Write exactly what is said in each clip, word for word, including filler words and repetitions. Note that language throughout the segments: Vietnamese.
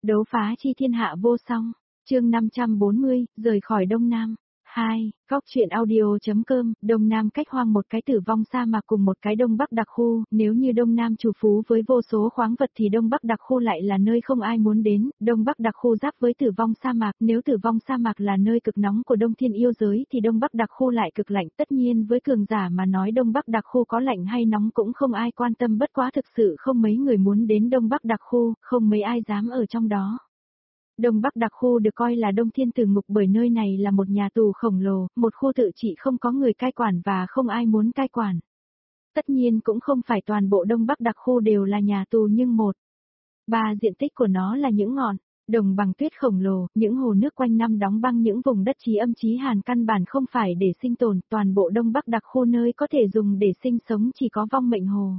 Đấu phá chi thiên hạ vô song, chương năm trăm bốn mươi, rời khỏi Đông Nam. hai. Góc truyện audio.com, Đông Nam cách hoang một cái tử vong sa mạc cùng một cái Đông Bắc đặc khu, nếu như Đông Nam trù phú với vô số khoáng vật thì Đông Bắc đặc khu lại là nơi không ai muốn đến, Đông Bắc đặc khu giáp với tử vong sa mạc, nếu tử vong sa mạc là nơi cực nóng của Đông Thiên yêu giới thì Đông Bắc đặc khu lại cực lạnh, tất nhiên với cường giả mà nói Đông Bắc đặc khu có lạnh hay nóng cũng không ai quan tâm, bất quá thực sự không mấy người muốn đến Đông Bắc đặc khu, không mấy ai dám ở trong đó. Đông Bắc đặc khu được coi là Đông Thiên tử ngục bởi nơi này là một nhà tù khổng lồ, một khu tự trị không có người cai quản và không ai muốn cai quản. Tất nhiên cũng không phải toàn bộ Đông Bắc đặc khu đều là nhà tù nhưng một. Ba diện tích của nó là những ngọn đồng bằng tuyết khổng lồ, những hồ nước quanh năm đóng băng, những vùng đất chí âm chí hàn căn bản không phải để sinh tồn, toàn bộ Đông Bắc đặc khu nơi có thể dùng để sinh sống chỉ có Vong Mệnh Hồ.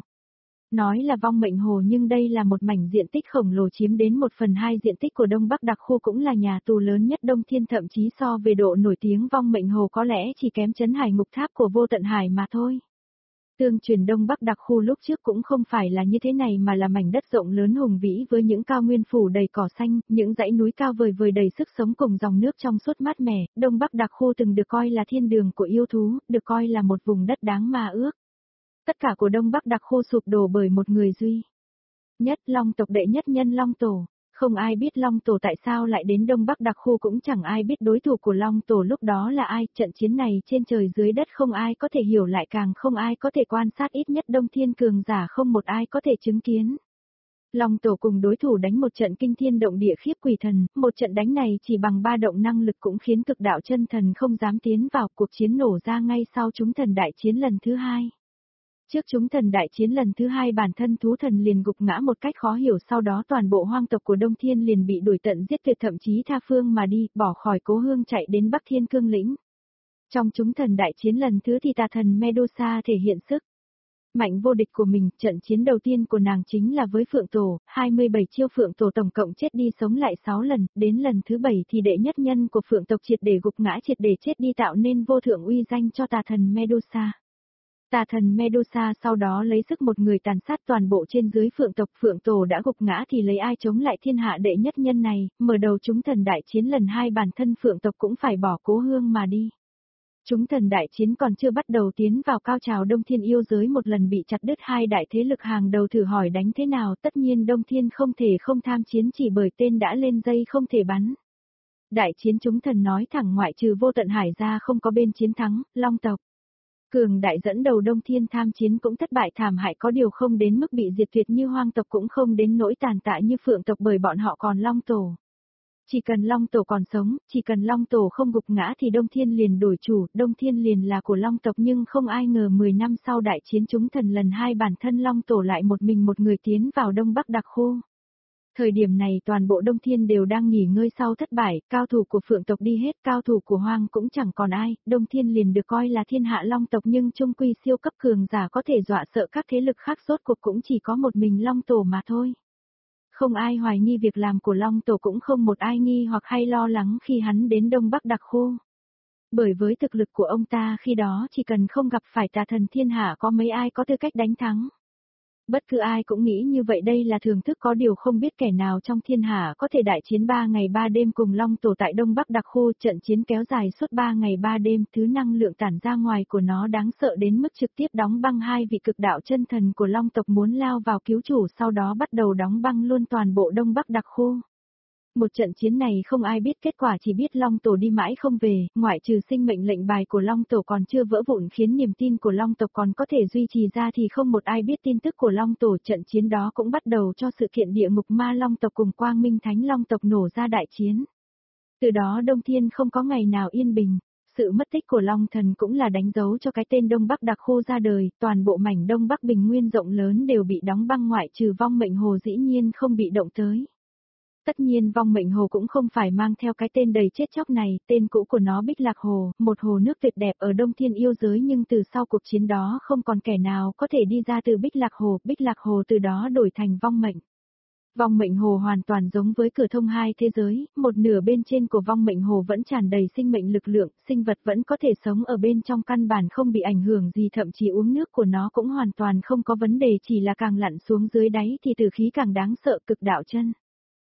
Nói là Vong Mệnh Hồ nhưng đây là một mảnh diện tích khổng lồ chiếm đến một phần hai diện tích của Đông Bắc đặc khu, cũng là nhà tù lớn nhất Đông Thiên, thậm chí so về độ nổi tiếng Vong Mệnh Hồ có lẽ chỉ kém Trấn Hải Ngục Tháp của Vô Tận Hải mà thôi. Tương truyền Đông Bắc đặc khu lúc trước cũng không phải là như thế này mà là mảnh đất rộng lớn hùng vĩ với những cao nguyên phủ đầy cỏ xanh, những dãy núi cao vời vời đầy sức sống cùng dòng nước trong suốt mát mẻ. Đông Bắc đặc khu từng được coi là thiên đường của yêu thú, được coi là một vùng đất đáng mơ ước. Tất cả của Đông Bắc đặc khu sụp đổ bởi một người duy nhất, Long tộc đệ nhất nhân Long Tổ. Không ai biết Long Tổ tại sao lại đến Đông Bắc đặc khu, cũng chẳng ai biết đối thủ của Long Tổ lúc đó là ai. Trận chiến này trên trời dưới đất không ai có thể hiểu, lại càng không ai có thể quan sát, ít nhất Đông Thiên cường giả không một ai có thể chứng kiến. Long Tổ cùng đối thủ đánh một trận kinh thiên động địa khiếp quỷ thần, một trận đánh này chỉ bằng ba động năng lực cũng khiến cực đạo chân thần không dám tiến vào. Cuộc chiến nổ ra ngay sau chúng thần đại chiến lần thứ hai. Trước chúng thần đại chiến lần thứ hai, bản thân thú thần liền gục ngã một cách khó hiểu, sau đó toàn bộ hoang tộc của Đông Thiên liền bị đuổi tận giết tuyệt, thậm chí tha phương mà đi, bỏ khỏi Cố Hương chạy đến Bắc Thiên Cương lĩnh. Trong chúng thần đại chiến lần thứ thì tà thần Medusa thể hiện sức mạnh vô địch của mình, trận chiến đầu tiên của nàng chính là với Phượng Tổ, hai mươi bảy chiêu Phượng Tổ tổng cộng chết đi sống lại sáu lần, đến lần thứ bảy thì đệ nhất nhân của Phượng tộc triệt để gục ngã, triệt để chết đi, tạo nên vô thượng uy danh cho tà thần Medusa. Tà thần Medusa sau đó lấy sức một người tàn sát toàn bộ trên dưới Phượng tộc, Phượng Tổ đã gục ngã thì lấy ai chống lại thiên hạ đệ nhất nhân này, mở đầu chúng thần đại chiến lần hai bản thân Phượng tộc cũng phải bỏ Cố Hương mà đi. Chúng thần đại chiến còn chưa bắt đầu tiến vào cao trào, Đông Thiên yêu giới một lần bị chặt đứt, hai đại thế lực hàng đầu thử hỏi đánh thế nào, tất nhiên Đông Thiên không thể không tham chiến chỉ bởi tên đã lên dây không thể bắn. Đại chiến chúng thần nói thẳng ngoại trừ Vô Tận Hải ra không có bên chiến thắng, Long tộc cường đại dẫn đầu Đông Thiên tham chiến cũng thất bại thảm hại, có điều không đến mức bị diệt tuyệt như Hoang tộc, cũng không đến nỗi tàn tạ như Phượng tộc bởi bọn họ còn Long Tổ. Chỉ cần Long Tổ còn sống, chỉ cần Long Tổ không gục ngã thì Đông Thiên liền đổi chủ, Đông Thiên liền là của Long tộc, nhưng không ai ngờ mười năm sau đại chiến chúng thần lần hai bản thân Long Tổ lại một mình một người tiến vào Đông Bắc đặc khu. Thời điểm này toàn bộ Đông Thiên đều đang nghỉ ngơi sau thất bại, cao thủ của Phượng tộc đi hết, cao thủ của Hoang cũng chẳng còn ai, Đông Thiên liền được coi là thiên hạ Long tộc, nhưng chung quy siêu cấp cường giả có thể dọa sợ các thế lực khác, rốt cuộc cũng chỉ có một mình Long Tổ mà thôi. Không ai hoài nghi việc làm của Long Tổ, cũng không một ai nghi hoặc hay lo lắng khi hắn đến Đông Bắc đặc khu. Bởi với thực lực của ông ta khi đó chỉ cần không gặp phải tà thần thiên hạ có mấy ai có tư cách đánh thắng. Bất cứ ai cũng nghĩ như vậy, đây là thường thức, có điều không biết kẻ nào trong thiên hạ có thể đại chiến ba ngày ba đêm cùng Long Tổ tại Đông Bắc đặc khu. Trận chiến kéo dài suốt ba ngày ba đêm, thứ năng lượng tản ra ngoài của nó đáng sợ đến mức trực tiếp đóng băng hai vị cực đạo chân thần của Long tộc muốn lao vào cứu chủ, sau đó bắt đầu đóng băng luôn toàn bộ Đông Bắc đặc khu. Một trận chiến này không ai biết kết quả, chỉ biết Long Tổ đi mãi không về, ngoại trừ sinh mệnh lệnh bài của Long Tổ còn chưa vỡ vụn khiến niềm tin của Long tộc còn có thể duy trì ra thì không một ai biết tin tức của Long Tổ. Trận chiến đó cũng bắt đầu cho sự kiện địa ngục ma Long tộc cùng Quang Minh Thánh Long tộc nổ ra đại chiến. Từ đó Đông Thiên không có ngày nào yên bình. Sự mất tích của Long Thần cũng là đánh dấu cho cái tên Đông Bắc đặc khu ra đời, toàn bộ mảnh Đông Bắc bình nguyên rộng lớn đều bị đóng băng, ngoại trừ Vong Mệnh Hồ dĩ nhiên không bị động tới. Tất nhiên Vong Mệnh Hồ cũng không phải mang theo cái tên đầy chết chóc này, tên cũ của nó Bích Lạc Hồ, một hồ nước tuyệt đẹp ở Đông Thiên yêu giới, nhưng từ sau cuộc chiến đó không còn kẻ nào có thể đi ra từ Bích Lạc Hồ, Bích Lạc Hồ từ đó đổi thành Vong Mệnh. Vong Mệnh Hồ hoàn toàn giống với cửa thông hai thế giới, một nửa bên trên của Vong Mệnh Hồ vẫn tràn đầy sinh mệnh lực lượng, sinh vật vẫn có thể sống ở bên trong, căn bản không bị ảnh hưởng gì, thậm chí uống nước của nó cũng hoàn toàn không có vấn đề, chỉ là càng lặn xuống dưới đáy thì tử khí càng đáng sợ, cực đạo chân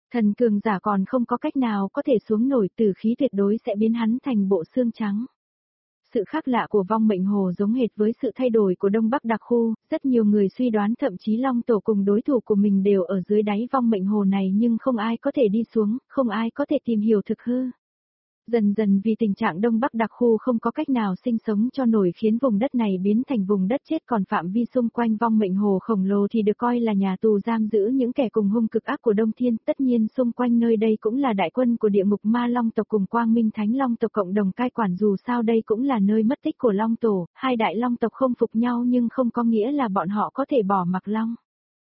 Thần cường giả còn không có cách nào có thể xuống nổi, tử khí tuyệt đối sẽ biến hắn thành bộ xương trắng. Sự khác lạ của vong mệnh hồ giống hệt với sự thay đổi của Đông Bắc đặc khu, rất nhiều người suy đoán thậm chí Long Tổ cùng đối thủ của mình đều ở dưới đáy vong mệnh hồ này nhưng không ai có thể đi xuống, không ai có thể tìm hiểu thực hư. Dần dần vì tình trạng Đông Bắc đặc khu không có cách nào sinh sống cho nổi khiến vùng đất này biến thành vùng đất chết, còn phạm vi xung quanh vong mệnh hồ khổng lồ thì được coi là nhà tù giam giữ những kẻ cùng hung cực ác của Đông Thiên. Tất nhiên xung quanh nơi đây cũng là đại quân của địa ngục ma Long tộc cùng Quang Minh Thánh Long tộc cộng đồng cai quản, dù sao đây cũng là nơi mất tích của Long Tổ, hai đại Long tộc không phục nhau nhưng không có nghĩa là bọn họ có thể bỏ mặc Long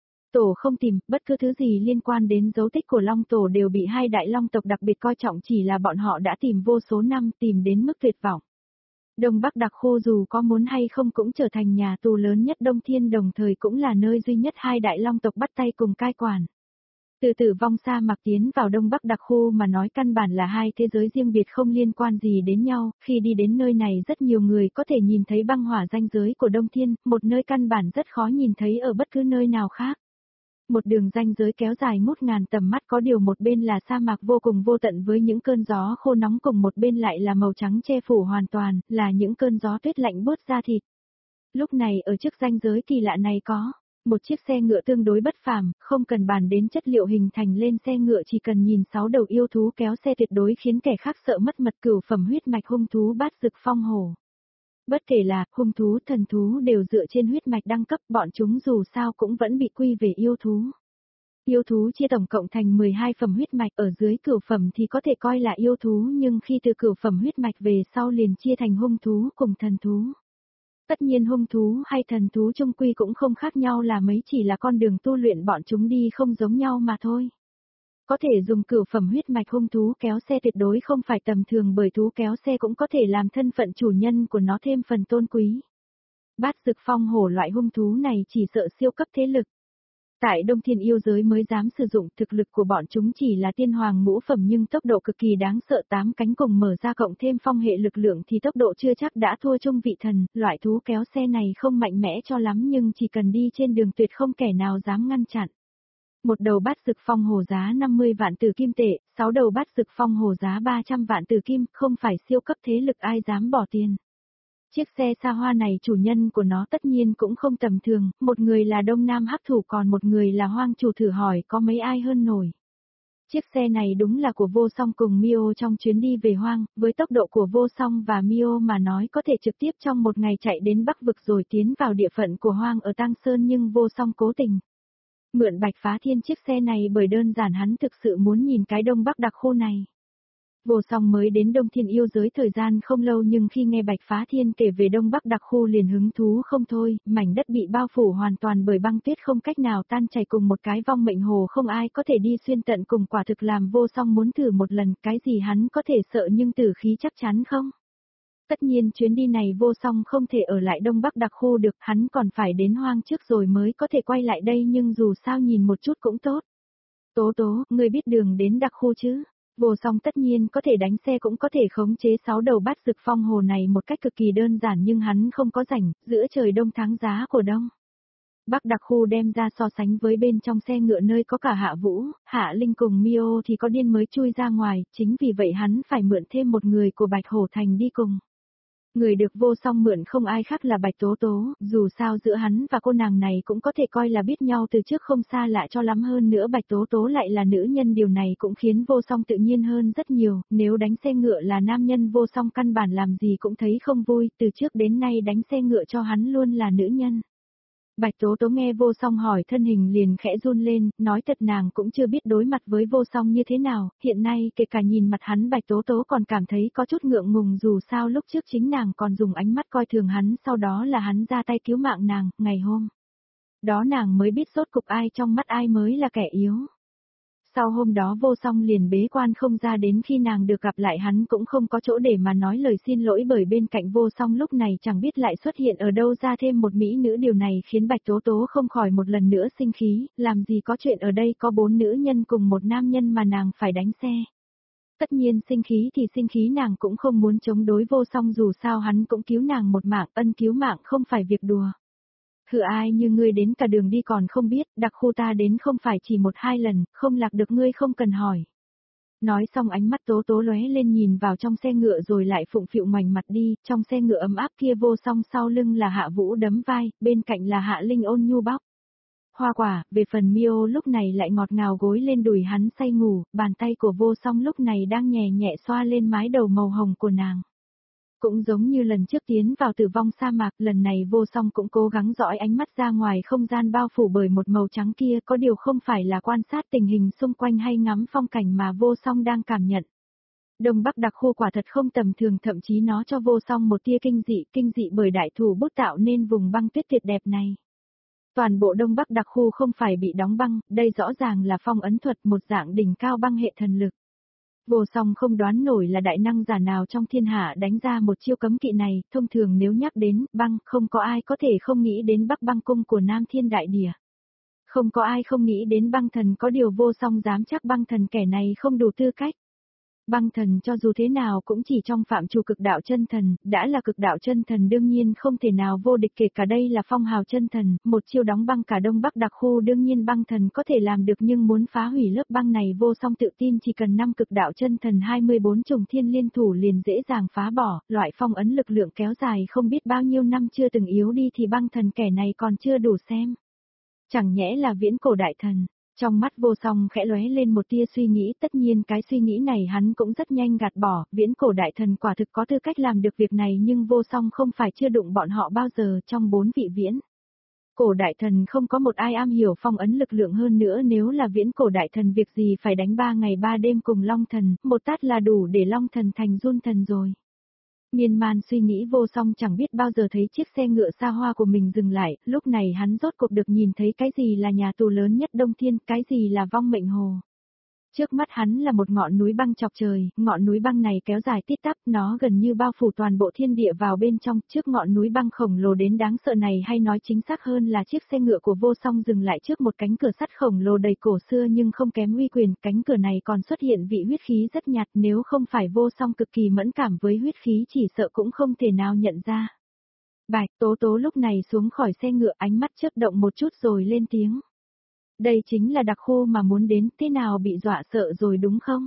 Tổ không tìm, bất cứ thứ gì liên quan đến dấu tích của Long Tổ đều bị hai đại Long tộc đặc biệt coi trọng, chỉ là bọn họ đã tìm vô số năm, tìm đến mức tuyệt vọng. Đông Bắc đặc khu dù có muốn hay không cũng trở thành nhà tù lớn nhất Đông Thiên, đồng thời cũng là nơi duy nhất hai đại Long tộc bắt tay cùng cai quản. Từ tử vong sa mạc tiến vào Đông Bắc đặc khu mà nói căn bản là hai thế giới riêng biệt không liên quan gì đến nhau, khi đi đến nơi này rất nhiều người có thể nhìn thấy băng hỏa ranh giới của Đông Thiên, một nơi căn bản rất khó nhìn thấy ở bất cứ nơi nào khác. Một đường ranh giới kéo dài ngút ngàn tầm mắt, có điều một bên là sa mạc vô cùng vô tận với những cơn gió khô nóng, cùng một bên lại là màu trắng che phủ hoàn toàn, là những cơn gió tuyết lạnh buốt da thịt. Lúc này ở trước ranh giới kỳ lạ này có một chiếc xe ngựa tương đối bất phàm, không cần bàn đến chất liệu hình thành lên xe ngựa, chỉ cần nhìn sáu đầu yêu thú kéo xe tuyệt đối khiến kẻ khác sợ mất mật. Cửu phẩm huyết mạch hung thú Bát Dực Phong Hổ. Bất kể là hung thú, thần thú đều dựa trên huyết mạch đăng cấp, bọn chúng dù sao cũng vẫn bị quy về yêu thú. Yêu thú chia tổng cộng thành mười hai phẩm huyết mạch, ở dưới cửu phẩm thì có thể coi là yêu thú, nhưng khi từ cửu phẩm huyết mạch về sau liền chia thành hung thú cùng thần thú. Tất nhiên hung thú hay thần thú chung quy cũng không khác nhau là mấy, chỉ là con đường tu luyện bọn chúng đi không giống nhau mà thôi. Có thể dùng cửu phẩm huyết mạch hung thú kéo xe tuyệt đối không phải tầm thường, bởi thú kéo xe cũng có thể làm thân phận chủ nhân của nó thêm phần tôn quý. Bát Dực Phong Hổ loại hung thú này chỉ sợ siêu cấp thế lực. Tại Đông Thiên yêu giới mới dám sử dụng, thực lực của bọn chúng chỉ là tiên hoàng ngũ phẩm nhưng tốc độ cực kỳ đáng sợ, tám cánh cùng mở ra cộng thêm phong hệ lực lượng thì tốc độ chưa chắc đã thua trung vị thần. Loại thú kéo xe này không mạnh mẽ cho lắm nhưng chỉ cần đi trên đường tuyệt không kẻ nào dám ngăn chặn. Một đầu Bát Dực Phong Hổ giá năm mươi vạn tử kim tệ, sáu đầu Bát Dực Phong Hổ giá ba trăm vạn tử kim, không phải siêu cấp thế lực ai dám bỏ tiền. Chiếc xe xa hoa này chủ nhân của nó tất nhiên cũng không tầm thường, một người là Đông Nam Hắc Thủ còn một người là Hoang Chủ, thử hỏi có mấy ai hơn nổi. Chiếc xe này đúng là của Vô Song cùng Mio trong chuyến đi về Hoang, với tốc độ của Vô Song và Mio mà nói có thể trực tiếp trong một ngày chạy đến Bắc Vực rồi tiến vào địa phận của Hoang ở Tăng Sơn, nhưng Vô Song cố tình mượn Bạch Phá Thiên chiếc xe này bởi đơn giản hắn thực sự muốn nhìn cái Đông Bắc đặc khu này. Vô Song mới đến Đông Thiên yêu giới thời gian không lâu nhưng khi nghe Bạch Phá Thiên kể về Đông Bắc đặc khu liền hứng thú không thôi, mảnh đất bị bao phủ hoàn toàn bởi băng tuyết không cách nào tan chảy cùng một cái vong mệnh hồ không ai có thể đi xuyên tận cùng, quả thực làm Vô Song muốn thử một lần, cái gì hắn có thể sợ nhưng tử khí chắc chắn không. Tất nhiên chuyến đi này Vô Song không thể ở lại Đông Bắc đặc khu được, hắn còn phải đến Hoang trước rồi mới có thể quay lại đây, nhưng dù sao nhìn một chút cũng tốt. Tố Tố, ngươi biết đường đến đặc khu chứ? Vô Song tất nhiên có thể đánh xe cũng có thể khống chế sáu đầu Bát Dực Phong Hổ này một cách cực kỳ đơn giản, nhưng hắn không có rảnh, giữa trời đông tháng giá của đông Bắc đặc khu đem ra so sánh với bên trong xe ngựa nơi có cả Hạ Vũ, Hạ Linh cùng Mio thì có điên mới chui ra ngoài, chính vì vậy hắn phải mượn thêm một người của Bạch Hổ Thành đi cùng. Người được Vô Song mượn không ai khác là Bạch Tố Tố, dù sao giữa hắn và cô nàng này cũng có thể coi là biết nhau từ trước không xa lạ cho lắm, hơn nữa Bạch Tố Tố lại là nữ nhân, điều này cũng khiến Vô Song tự nhiên hơn rất nhiều, nếu đánh xe ngựa là nam nhân Vô Song căn bản làm gì cũng thấy không vui, từ trước đến nay đánh xe ngựa cho hắn luôn là nữ nhân. Bạch Tố Tố nghe Vô Song hỏi thân hình liền khẽ run lên, nói thật nàng cũng chưa biết đối mặt với Vô Song như thế nào, hiện nay kể cả nhìn mặt hắn Bạch Tố Tố còn cảm thấy có chút ngượng ngùng, dù sao lúc trước chính nàng còn dùng ánh mắt coi thường hắn, sau đó là hắn ra tay cứu mạng nàng, ngày hôm đó nàng mới biết rốt cục ai trong mắt ai mới là kẻ yếu. Sau hôm đó Vô Song liền bế quan không ra, đến khi nàng được gặp lại hắn cũng không có chỗ để mà nói lời xin lỗi, bởi bên cạnh Vô Song lúc này chẳng biết lại xuất hiện ở đâu ra thêm một mỹ nữ, điều này khiến Bạch Tố Tố không khỏi một lần nữa sinh khí, làm gì có chuyện ở đây có bốn nữ nhân cùng một nam nhân mà nàng phải đánh xe. Tất nhiên sinh khí thì sinh khí, nàng cũng không muốn chống đối Vô Song, dù sao hắn cũng cứu nàng một mạng, ân cứu mạng không phải việc đùa. Hừ, ai như ngươi đến cả đường đi còn không biết, đặc khu ta đến không phải chỉ một hai lần, không lạc được ngươi không cần hỏi. Nói xong ánh mắt Tố Tố lóe lên nhìn vào trong xe ngựa rồi lại phụng phịu ngoảnh mặt đi, trong xe ngựa ấm áp kia Vô Song sau lưng là Hạ Vũ đấm vai, bên cạnh là Hạ Linh ôn nhu bóc. Hoa quả, về phần Mio lúc này lại ngọt ngào gối lên đùi hắn say ngủ, bàn tay của Vô Song lúc này đang nhẹ nhẹ xoa lên mái đầu màu hồng của nàng. Cũng giống như lần trước tiến vào tử vong sa mạc, lần này Vô Song cũng cố gắng dõi ánh mắt ra ngoài không gian bao phủ bởi một màu trắng kia, có điều không phải là quan sát tình hình xung quanh hay ngắm phong cảnh mà Vô Song đang cảm nhận. Đông Bắc đặc khu quả thật không tầm thường, thậm chí nó cho Vô Song một tia kinh dị, kinh dị bởi đại thủ bút tạo nên vùng băng tuyết tuyệt đẹp này. Toàn bộ Đông Bắc đặc khu không phải bị đóng băng, đây rõ ràng là phong ấn thuật, một dạng đỉnh cao băng hệ thần lực. Vô Song không đoán nổi là đại năng giả nào trong thiên hạ đánh ra một chiêu cấm kỵ này, thông thường nếu nhắc đến băng, không có ai có thể không nghĩ đến Bắc Băng Cung của Nam Thiên Đại Địa. Không có ai không nghĩ đến băng thần, có điều Vô Song dám chắc băng thần kẻ này không đủ tư cách. Băng thần cho dù thế nào cũng chỉ trong phạm trù cực đạo chân thần, đã là cực đạo chân thần đương nhiên không thể nào vô địch, kể cả đây là phong hào chân thần, một chiêu đóng băng cả Đông Bắc đặc khu đương nhiên băng thần có thể làm được, nhưng muốn phá hủy lớp băng này Vô Song tự tin chỉ cần năm cực đạo chân thần hai mươi bốn trùng thiên liên thủ liền dễ dàng phá bỏ, loại phong ấn lực lượng kéo dài không biết bao nhiêu năm chưa từng yếu đi thì băng thần kẻ này còn chưa đủ xem. Chẳng nhẽ là viễn cổ đại thần. Trong mắt Vô Song khẽ lóe lên một tia suy nghĩ, tất nhiên cái suy nghĩ này hắn cũng rất nhanh gạt bỏ, viễn cổ đại thần quả thực có tư cách làm được việc này, nhưng Vô Song không phải chưa đụng bọn họ bao giờ. Trong bốn vị viễn cổ đại thần không có một ai am hiểu phong ấn lực lượng hơn nữa, nếu là viễn cổ đại thần việc gì phải đánh ba ngày ba đêm cùng Long thần, một tát là đủ để Long thần thành run thần rồi. Miên man suy nghĩ Vô Song chẳng biết bao giờ thấy chiếc xe ngựa xa hoa của mình dừng lại, lúc này hắn rốt cuộc được nhìn thấy cái gì là nhà tù lớn nhất Đông Thiên, cái gì là vong mệnh hồ. Trước mắt hắn là một ngọn núi băng chọc trời, ngọn núi băng này kéo dài tít tắp, nó gần như bao phủ toàn bộ thiên địa vào bên trong, trước ngọn núi băng khổng lồ đến đáng sợ này, hay nói chính xác hơn là chiếc xe ngựa của Vô Song dừng lại trước một cánh cửa sắt khổng lồ đầy cổ xưa nhưng không kém uy quyền, cánh cửa này còn xuất hiện vị huyết khí rất nhạt, nếu không phải Vô Song cực kỳ mẫn cảm với huyết khí chỉ sợ cũng không thể nào nhận ra. Bạch Tố Tố lúc này xuống khỏi xe ngựa, ánh mắt chớp động một chút rồi lên tiếng. Đây chính là đặc khu mà muốn đến, thế nào bị dọa sợ rồi đúng không?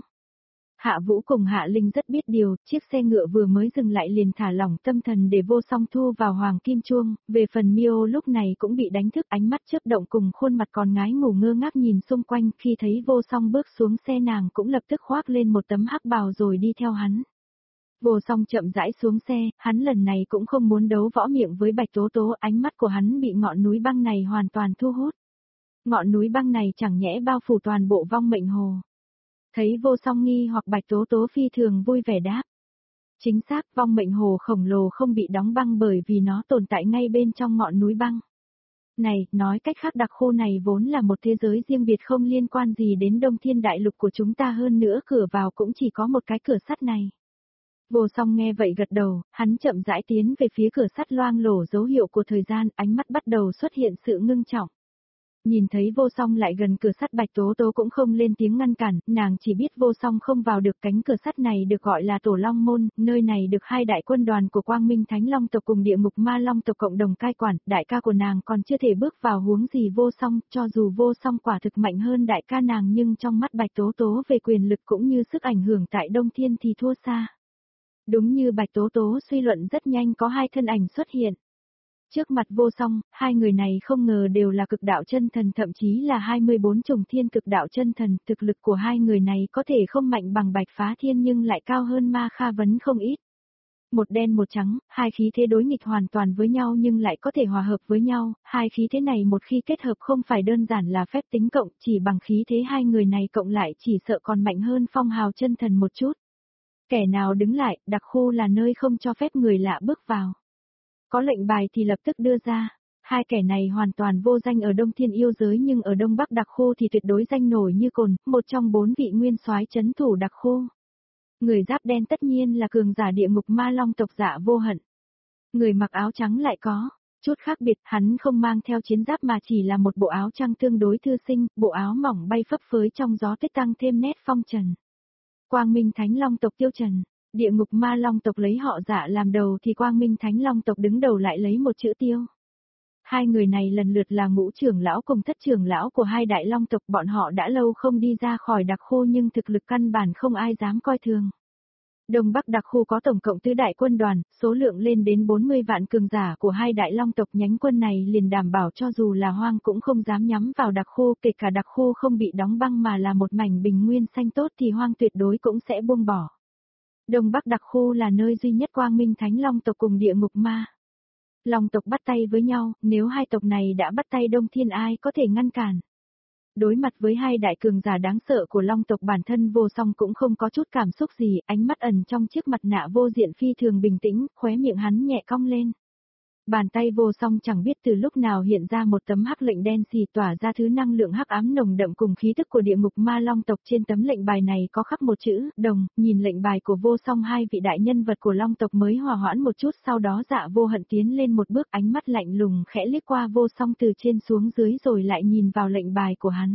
Hạ Vũ cùng Hạ Linh rất biết điều, chiếc xe ngựa vừa mới dừng lại liền thả lỏng tâm thần để Vô Song thu vào hoàng kim chuông, về phần Mio lúc này cũng bị đánh thức, ánh mắt chớp động cùng khuôn mặt còn ngái ngủ ngơ ngác nhìn xung quanh, khi thấy Vô Song bước xuống xe nàng cũng lập tức khoác lên một tấm hắc bào rồi đi theo hắn. Vô Song chậm rãi xuống xe, hắn lần này cũng không muốn đấu võ miệng với Bạch Tố Tố, ánh mắt của hắn bị ngọn núi băng này hoàn toàn thu hút. Ngọn núi băng này chẳng nhẽ bao phủ toàn bộ vong mệnh hồ. Thấy Vô Song nghi hoặc Bạch Tố Tố phi thường vui vẻ đáp. Chính xác, vong mệnh hồ khổng lồ không bị đóng băng bởi vì nó tồn tại ngay bên trong ngọn núi băng. Này, nói cách khác đặc khu này vốn là một thế giới riêng biệt không liên quan gì đến Đông Thiên Đại Lục của chúng ta, hơn nữa cửa vào cũng chỉ có một cái cửa sắt này. Vô Song nghe vậy gật đầu, hắn chậm rãi tiến về phía cửa sắt loang lổ dấu hiệu của thời gian, ánh mắt bắt đầu xuất hiện sự ngưng trọng. Nhìn thấy Vô Song lại gần cửa sắt, Bạch Tố Tố cũng không lên tiếng ngăn cản, nàng chỉ biết Vô Song không vào được cánh cửa sắt này được gọi là Tổ Long Môn, nơi này được hai đại quân đoàn của Quang Minh Thánh Long tộc cùng Địa Ngục Ma Long tộc cộng đồng cai quản, đại ca của nàng còn chưa thể bước vào, huống gì Vô Song, cho dù Vô Song quả thực mạnh hơn đại ca nàng nhưng trong mắt Bạch Tố Tố về quyền lực cũng như sức ảnh hưởng tại Đông Thiên thì thua xa. Đúng như Bạch Tố Tố suy luận, rất nhanh có hai thân ảnh xuất hiện. Trước mặt Vô Song, hai người này không ngờ đều là cực đạo chân thần, thậm chí là hai mươi bốn trùng thiên cực đạo chân thần, thực lực của hai người này có thể không mạnh bằng Bạch Phá Thiên nhưng lại cao hơn Ma Kha Vấn không ít. Một đen một trắng, hai khí thế đối nghịch hoàn toàn với nhau nhưng lại có thể hòa hợp với nhau, hai khí thế này một khi kết hợp không phải đơn giản là phép tính cộng, chỉ bằng khí thế hai người này cộng lại chỉ sợ còn mạnh hơn phong hào chân thần một chút. Kẻ nào đứng lại, đặc khu là nơi không cho phép người lạ bước vào. Có lệnh bài thì lập tức đưa ra. Hai kẻ này hoàn toàn vô danh ở Đông Thiên yêu giới nhưng ở Đông Bắc đặc khu thì tuyệt đối danh nổi như cồn, một trong bốn vị nguyên soái trấn thủ đặc khu. Người giáp đen tất nhiên là cường giả Địa Ngục Ma Long tộc Dạ Vô Hận. Người mặc áo trắng lại có chút khác biệt, hắn không mang theo chiến giáp mà chỉ là một bộ áo trắng tương đối thư sinh, bộ áo mỏng bay phấp phới trong gió tuyết tăng thêm nét phong trần. Quang Minh Thánh Long tộc Tiêu Trần. Địa Ngục Ma Long tộc lấy họ Dạ làm đầu thì Quang Minh Thánh Long tộc đứng đầu lại lấy một chữ Tiêu. Hai người này lần lượt là ngũ trưởng lão cùng thất trưởng lão của hai đại long tộc, bọn họ đã lâu không đi ra khỏi đặc khu nhưng thực lực căn bản không ai dám coi thường. Đông Bắc đặc khu có tổng cộng tứ đại quân đoàn, số lượng lên đến bốn mươi vạn cường giả của hai đại long tộc, nhánh quân này liền đảm bảo cho dù là hoang cũng không dám nhắm vào đặc khu, kể cả đặc khu không bị đóng băng mà là một mảnh bình nguyên xanh tốt thì hoang tuyệt đối cũng sẽ buông bỏ. Đông Bắc đặc khu là nơi duy nhất Quang Minh Thánh Long tộc cùng Địa Ngục Ma Long tộc bắt tay với nhau, nếu hai tộc này đã bắt tay Đông Thiên ai có thể ngăn cản. Đối mặt với hai đại cường giả đáng sợ của Long tộc, bản thân Vô Song cũng không có chút cảm xúc gì, ánh mắt ẩn trong chiếc mặt nạ vô diện phi thường bình tĩnh, khóe miệng hắn nhẹ cong lên. Bàn tay Vô Song chẳng biết từ lúc nào hiện ra một tấm hắc lệnh đen xì tỏa ra thứ năng lượng hắc ám nồng đậm cùng khí tức của Địa Ngục Ma Long tộc, trên tấm lệnh bài này có khắc một chữ Đồng, nhìn lệnh bài của Vô Song, hai vị đại nhân vật của Long tộc mới hòa hoãn một chút, sau đó Dạ Vô Hận tiến lên một bước, ánh mắt lạnh lùng khẽ liếc qua Vô Song từ trên xuống dưới rồi lại nhìn vào lệnh bài của hắn.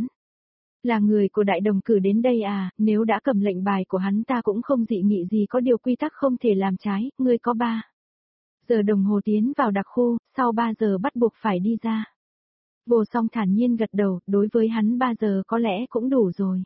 Là người của đại đồng cử đến đây à, nếu đã cầm lệnh bài của hắn ta cũng không dị nghị gì, có điều quy tắc không thể làm trái, ngươi có ba giờ đồng hồ tiến vào đặc khu, sau ba giờ bắt buộc phải đi ra. Vô Song thản nhiên gật đầu, đối với hắn ba giờ có lẽ cũng đủ rồi.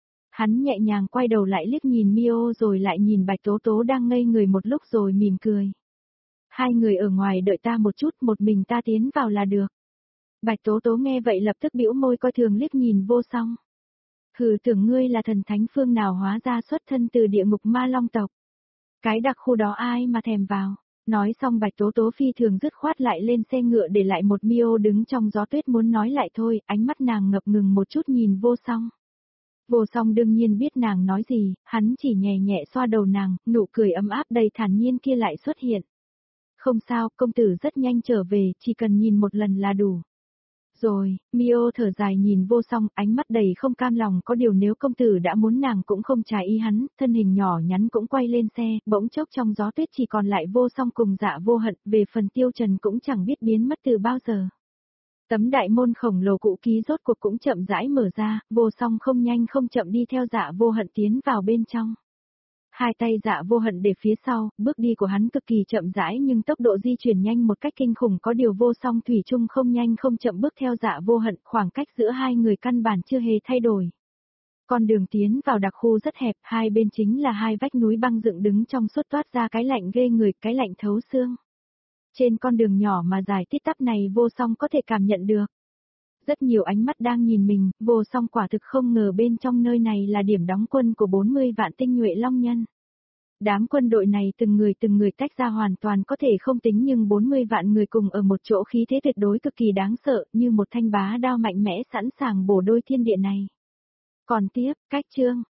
Hắn nhẹ nhàng quay đầu lại liếc nhìn Mio rồi lại nhìn Bạch Tố Tố đang ngây người một lúc rồi mỉm cười. Hai người ở ngoài đợi ta một chút, một mình ta tiến vào là được. Bạch Tố Tố nghe vậy lập tức bĩu môi coi thường liếc nhìn Vô Song. Hừ, tưởng ngươi là thần thánh phương nào hóa ra xuất thân từ Địa Ngục Ma Long tộc. Cái đặc khu đó ai mà thèm vào. Nói xong Bạch Tố Tố phi thường dứt khoát lại lên xe ngựa để lại một Mio đứng trong gió tuyết muốn nói lại thôi, ánh mắt nàng ngập ngừng một chút nhìn Vô Song. Vô Song đương nhiên biết nàng nói gì, hắn chỉ nhẹ nhẹ xoa đầu nàng, nụ cười ấm áp đầy thản nhiên kia lại xuất hiện. Không sao, công tử rất nhanh trở về, chỉ cần nhìn một lần là đủ. Rồi, Mio thở dài nhìn Vô Song, ánh mắt đầy không cam lòng, có điều nếu công tử đã muốn nàng cũng không trái ý hắn, thân hình nhỏ nhắn cũng quay lên xe, bỗng chốc trong gió tuyết chỉ còn lại Vô Song cùng Dạ Vô Hận, về phần Tiêu Trần cũng chẳng biết biến mất từ bao giờ. Tấm đại môn khổng lồ cũ kỹ rốt cuộc cũng chậm rãi mở ra, Vô Song không nhanh không chậm đi theo Dạ Vô Hận tiến vào bên trong. Hai tay Dạ Vô Hận để phía sau, bước đi của hắn cực kỳ chậm rãi nhưng tốc độ di chuyển nhanh một cách kinh khủng, có điều Vô Song thủy chung không nhanh không chậm bước theo Dạ Vô Hận, khoảng cách giữa hai người căn bản chưa hề thay đổi. Con đường tiến vào đặc khu rất hẹp, hai bên chính là hai vách núi băng dựng đứng trong suốt toát ra cái lạnh ghê người, cái lạnh thấu xương. Trên con đường nhỏ mà dài tít tắp này Vô Song có thể cảm nhận được. Rất nhiều ánh mắt đang nhìn mình, Vô Song quả thực không ngờ bên trong nơi này là điểm đóng quân của bốn mươi vạn tinh nhuệ long nhân. Đám quân đội này từng người từng người tách ra hoàn toàn có thể không tính nhưng bốn mươi vạn người cùng ở một chỗ, khí thế tuyệt đối cực kỳ đáng sợ, như một thanh bá đao mạnh mẽ sẵn sàng bổ đôi thiên địa này. Còn tiếp, cách chương,